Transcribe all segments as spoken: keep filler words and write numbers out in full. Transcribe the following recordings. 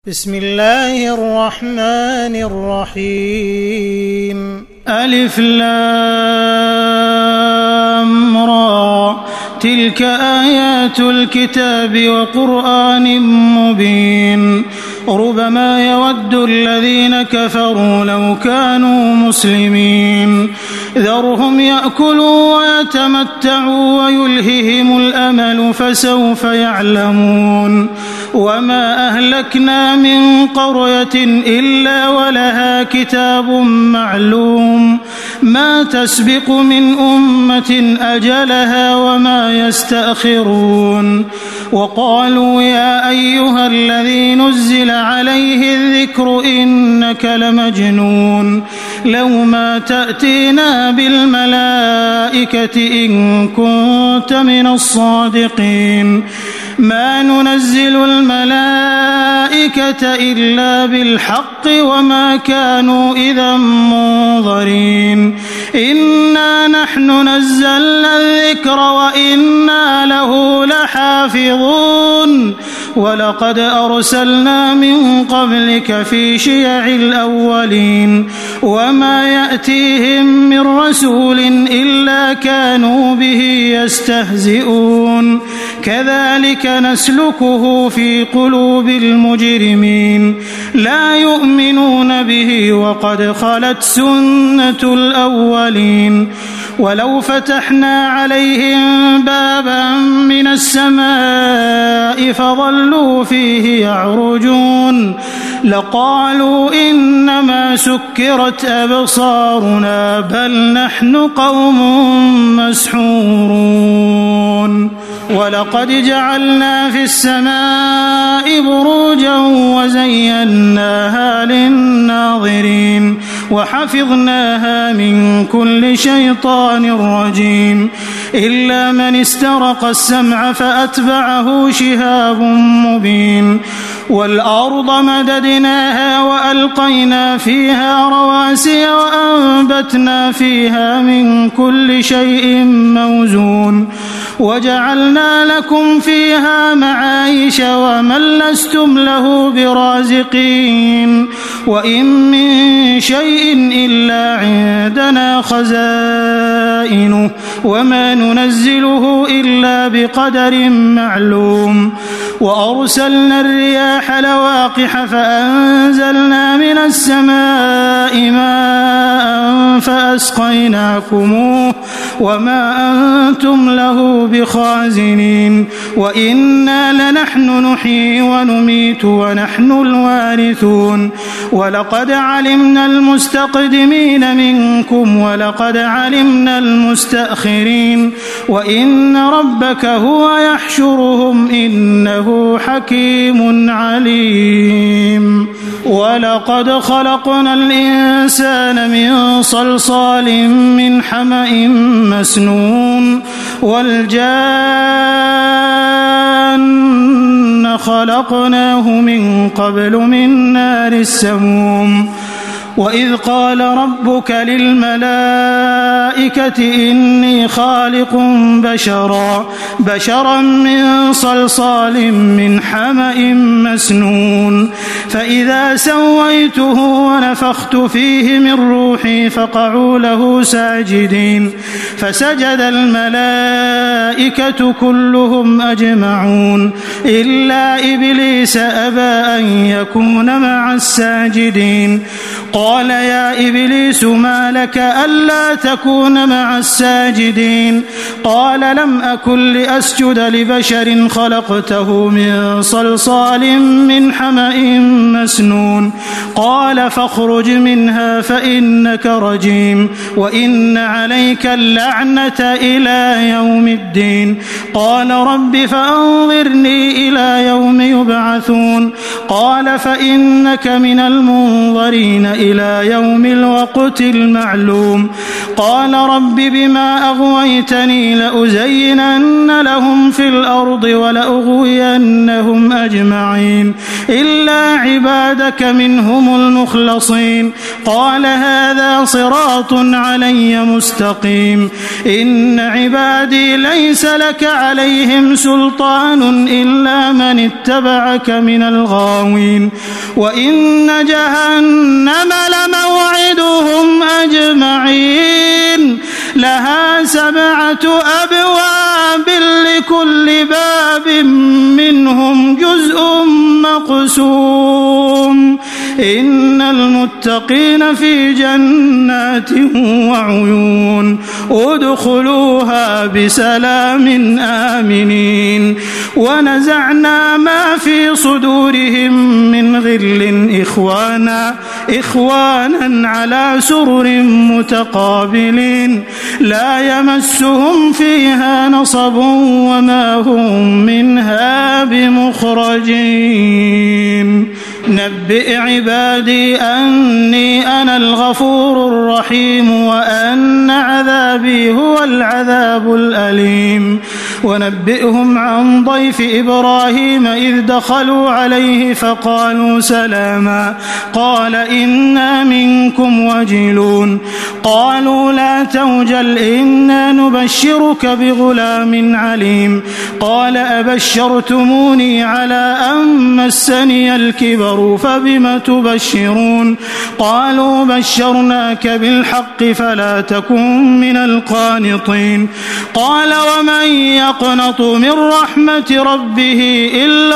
بسم الله الرحمن الرحيم ألف لام را تلك آيات الكتاب وقرآن مبين ربما يود الذين كفروا لو كانوا مسلمين ذرهم يأكلوا ويتمتعوا ويلههم الأمل فسوف يعلمون وما أهلكنا من قرية إلا ولها كتاب معلوم ما تسبق من أمة أجلها وما يستأخرون وقالوا يا أيها الذي نزل عليه الذكر إنك لمجنون لو ما تأتينا بالملائكة إن كنت من الصادقين ما ننزل الملائكة إلا بالحق وما كانوا إذا منظرين إنا نحن نزلنا الذكر وإنا له لحافظون ولقد أرسلنا من قبلك في شيع الأولين وما يأتيهم من رسول إلا كانوا به يستهزئون كذلك نسلكه في قلوب المجرمين لا يؤمنون به وقد خلت سنة الأولين ولو فتحنا عليهم بابا من السماء فظلوا فيه يعرجون لقالوا إنما سكرت أبصارنا بل نحن قوم مسحورون ولقد جعلنا في السماء بروجا وزيناها للناظرين وحفظناها من كل شيطان رجيم إلا من استرق السمع فأتبعه شهاب مبين والأرض مددناها وألقينا فيها رواسي وأنبتنا فيها من كل شيء موزون وجعلنا لكم فيها معايش ومن لستم له برازقين وإن من شيء إلا عندنا خزائنه وما ننزله إلا بقدر معلوم وأرسلنا الرياح لواقح فأنزلنا من السماء ماء فأسقيناكموه وما أنتم له بخازنين وإنا لنحن نحيي ونميت ونحن الوارثون ولقد علمنا المستقدمين منكم ولقد علمنا المستأخرين وإن ربك هو يحشرهم إنه حكيم عليم ولقد خلقنا الإنسان من صلصال من حمأ مسنون والجان خلقناه من قبل من نار السموم وإذ قال ربك للملائكة إني خالق بشرا بشرا من صلصال من حمأ مسنون فإذا سويته ونفخت فيه من روحي فقعوا له ساجدين فسجد الملائكة كلهم أجمعون إلا إبليس أبى أن يكون مع الساجدين قال يا إبليس ما لك ألا تكون مع الساجدين قال لم أكن لأسجد لبشر خلقته من صلصال من حمأ مسنون قال فاخرج منها فإنك رجيم وإن عليك اللعنة إلى يوم الدين قال رب فأنظرني إلى يوم يبعثون قال فإنك من المنظرين إلى إلى يوم الوقت المعلوم. قال رب بما أغويتني لأزينن لهم في الأرض ولأغوينهم أجمعين إلا عبادك منهم المخلصين. قال هذا صراط علي مستقيم. إن عبادي ليس لك عليهم سلطان إلا من اتبعك من الغاوين. وإن جهنم لموعدهم أجمعين لها سبعة أبواب لكل باب منهم جزء مقسوم. إن المتقين في جنات وعيون ادخلوها بسلام آمنين. ونزعنا ما في صدورهم من غل إخوانا إخوانا على سرر متقابلين لا يمسهم فيها نصب وما هم منها بمخرجين. نبئ عبادي أني أنا الغفور الرحيم وأن عذابي هو العذاب الأليم. ونبئهم عن ضيف إبراهيم إذ دخلوا عليه فقالوا سلاما قال إنا منكم وجلون. قالوا لا توجل إنا نبشرك بغلام عليم. قال أبشرتموني على أن مسني الكبر فبم تبشرون. قالوا بشرناك بالحق فلا تكن من القانطين. قال ومن يقنط من رحمة ربه إلا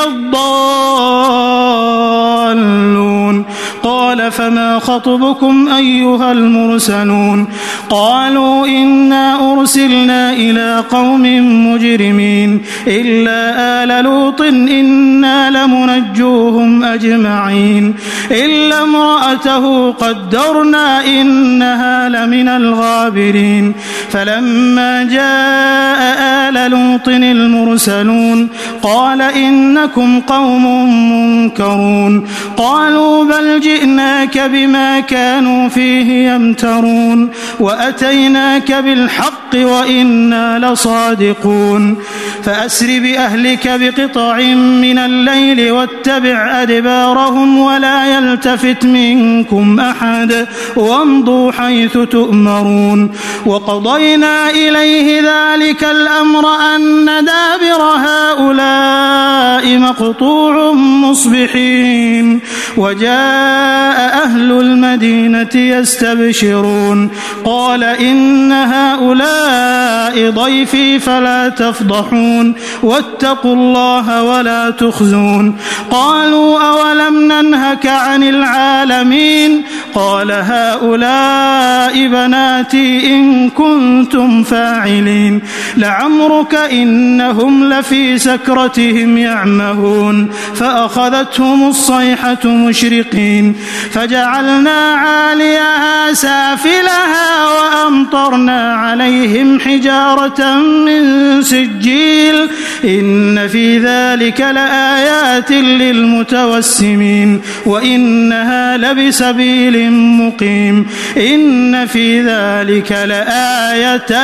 الضالون. قال فما خطبكم أيها المرسلون. قالوا إنا أرسلنا إلى قوم مجرمين إلا آل لوط إنا لمنجوهم أجمعين إلا امرأته قدرنا إنها لمن الغابرين. فلما جاء آل لوط المرسلون قال إنكم قوم منكرون. قالوا بل جئناك بما كانوا فيه يمترون وأتيناك بالحق وإنا لصادقون. فأسر بأهلك بقطع من الليل واتبع أدبارهم ولا يلتفت منكم أحد وامضوا حيث تؤمرون. وقضينا إليه ذلك الأمر أن دابر هؤلاء مقطوع مصبحين. وجاء أهل المدينة يستبشرون قال إن هؤلاء ضيفي فلا تفضحون واتقوا الله ولا تخزون. قالوا أولم ننهك عن العالمين. قال هؤلاء بناتي إن كنتم فاعلين. لعمرك إنهم لفي سكرتهم يعمهون فأخذتهم الصيحة مشرقين فجعلنا عاليها سافلها وأمطرنا عليهم حجارة من سجيل إن في ذلك لآيات للمتوسمين وإنها لبسبيل مقيم إن في ذلك لآية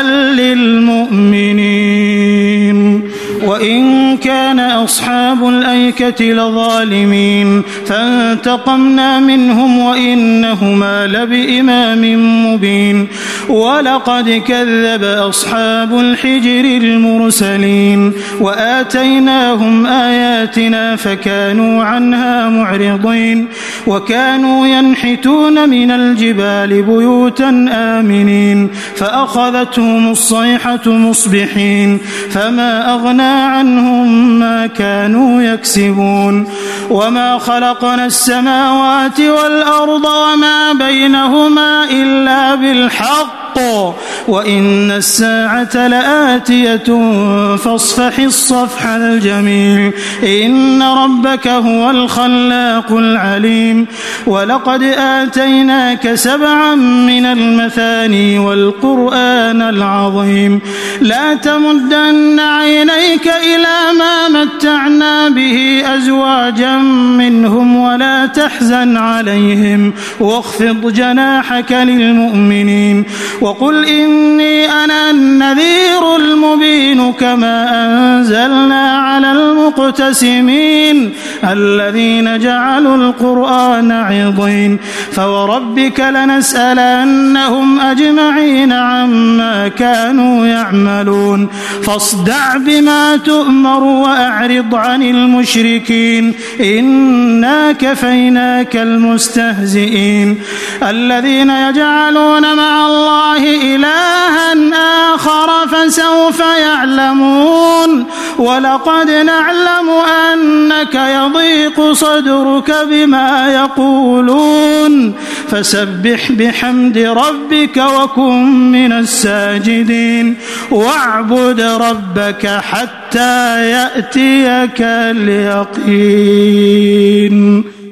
للمؤمنين. وإن كان أصحاب الأيكة لظالمين فانتقمنا منهم وإنهما لبإمام مبين. ولقد كذب أصحاب الحجر المرسلين وآتيناهم آياتنا فكانوا عنها معرضين. وكانوا ينحتون من الجبال بيوتا آمنين فأخذتهم الصيحة مصبحين فما أغنى عنهم ما كانوا يكسبون. وما خلقنا السماوات والأرض وما بينهما إلا بالحق وإن الساعة لآتية فاصفح الصفح الجميل إن ربك هو الخلاق العليم ولقد آتيناك سبعا من المثاني والقرآن العظيم لا تمدن عينيك إلى ما متعنا به أزواجا منهم ولا تحزن عليهم واخفض جناحك للمؤمنين وقل إني أنا النذير المبين كما أنزلنا على المقتسمين الذين جعلوا القرآن عضين فوربك لنسألنهم أجمعين عما كانوا يعملون فاصدع بما تؤمر وأعرض عن المشركين إنا كفيناك المستهزئين الذين يجعلون مع الله إلها آخر فسوف يعلمون ولقد نعلم أنك يضيق صدرك بما يقولون فسبح بحمد ربك وكن من الساجدين واعبد ربك حتى يأتيك اليقين.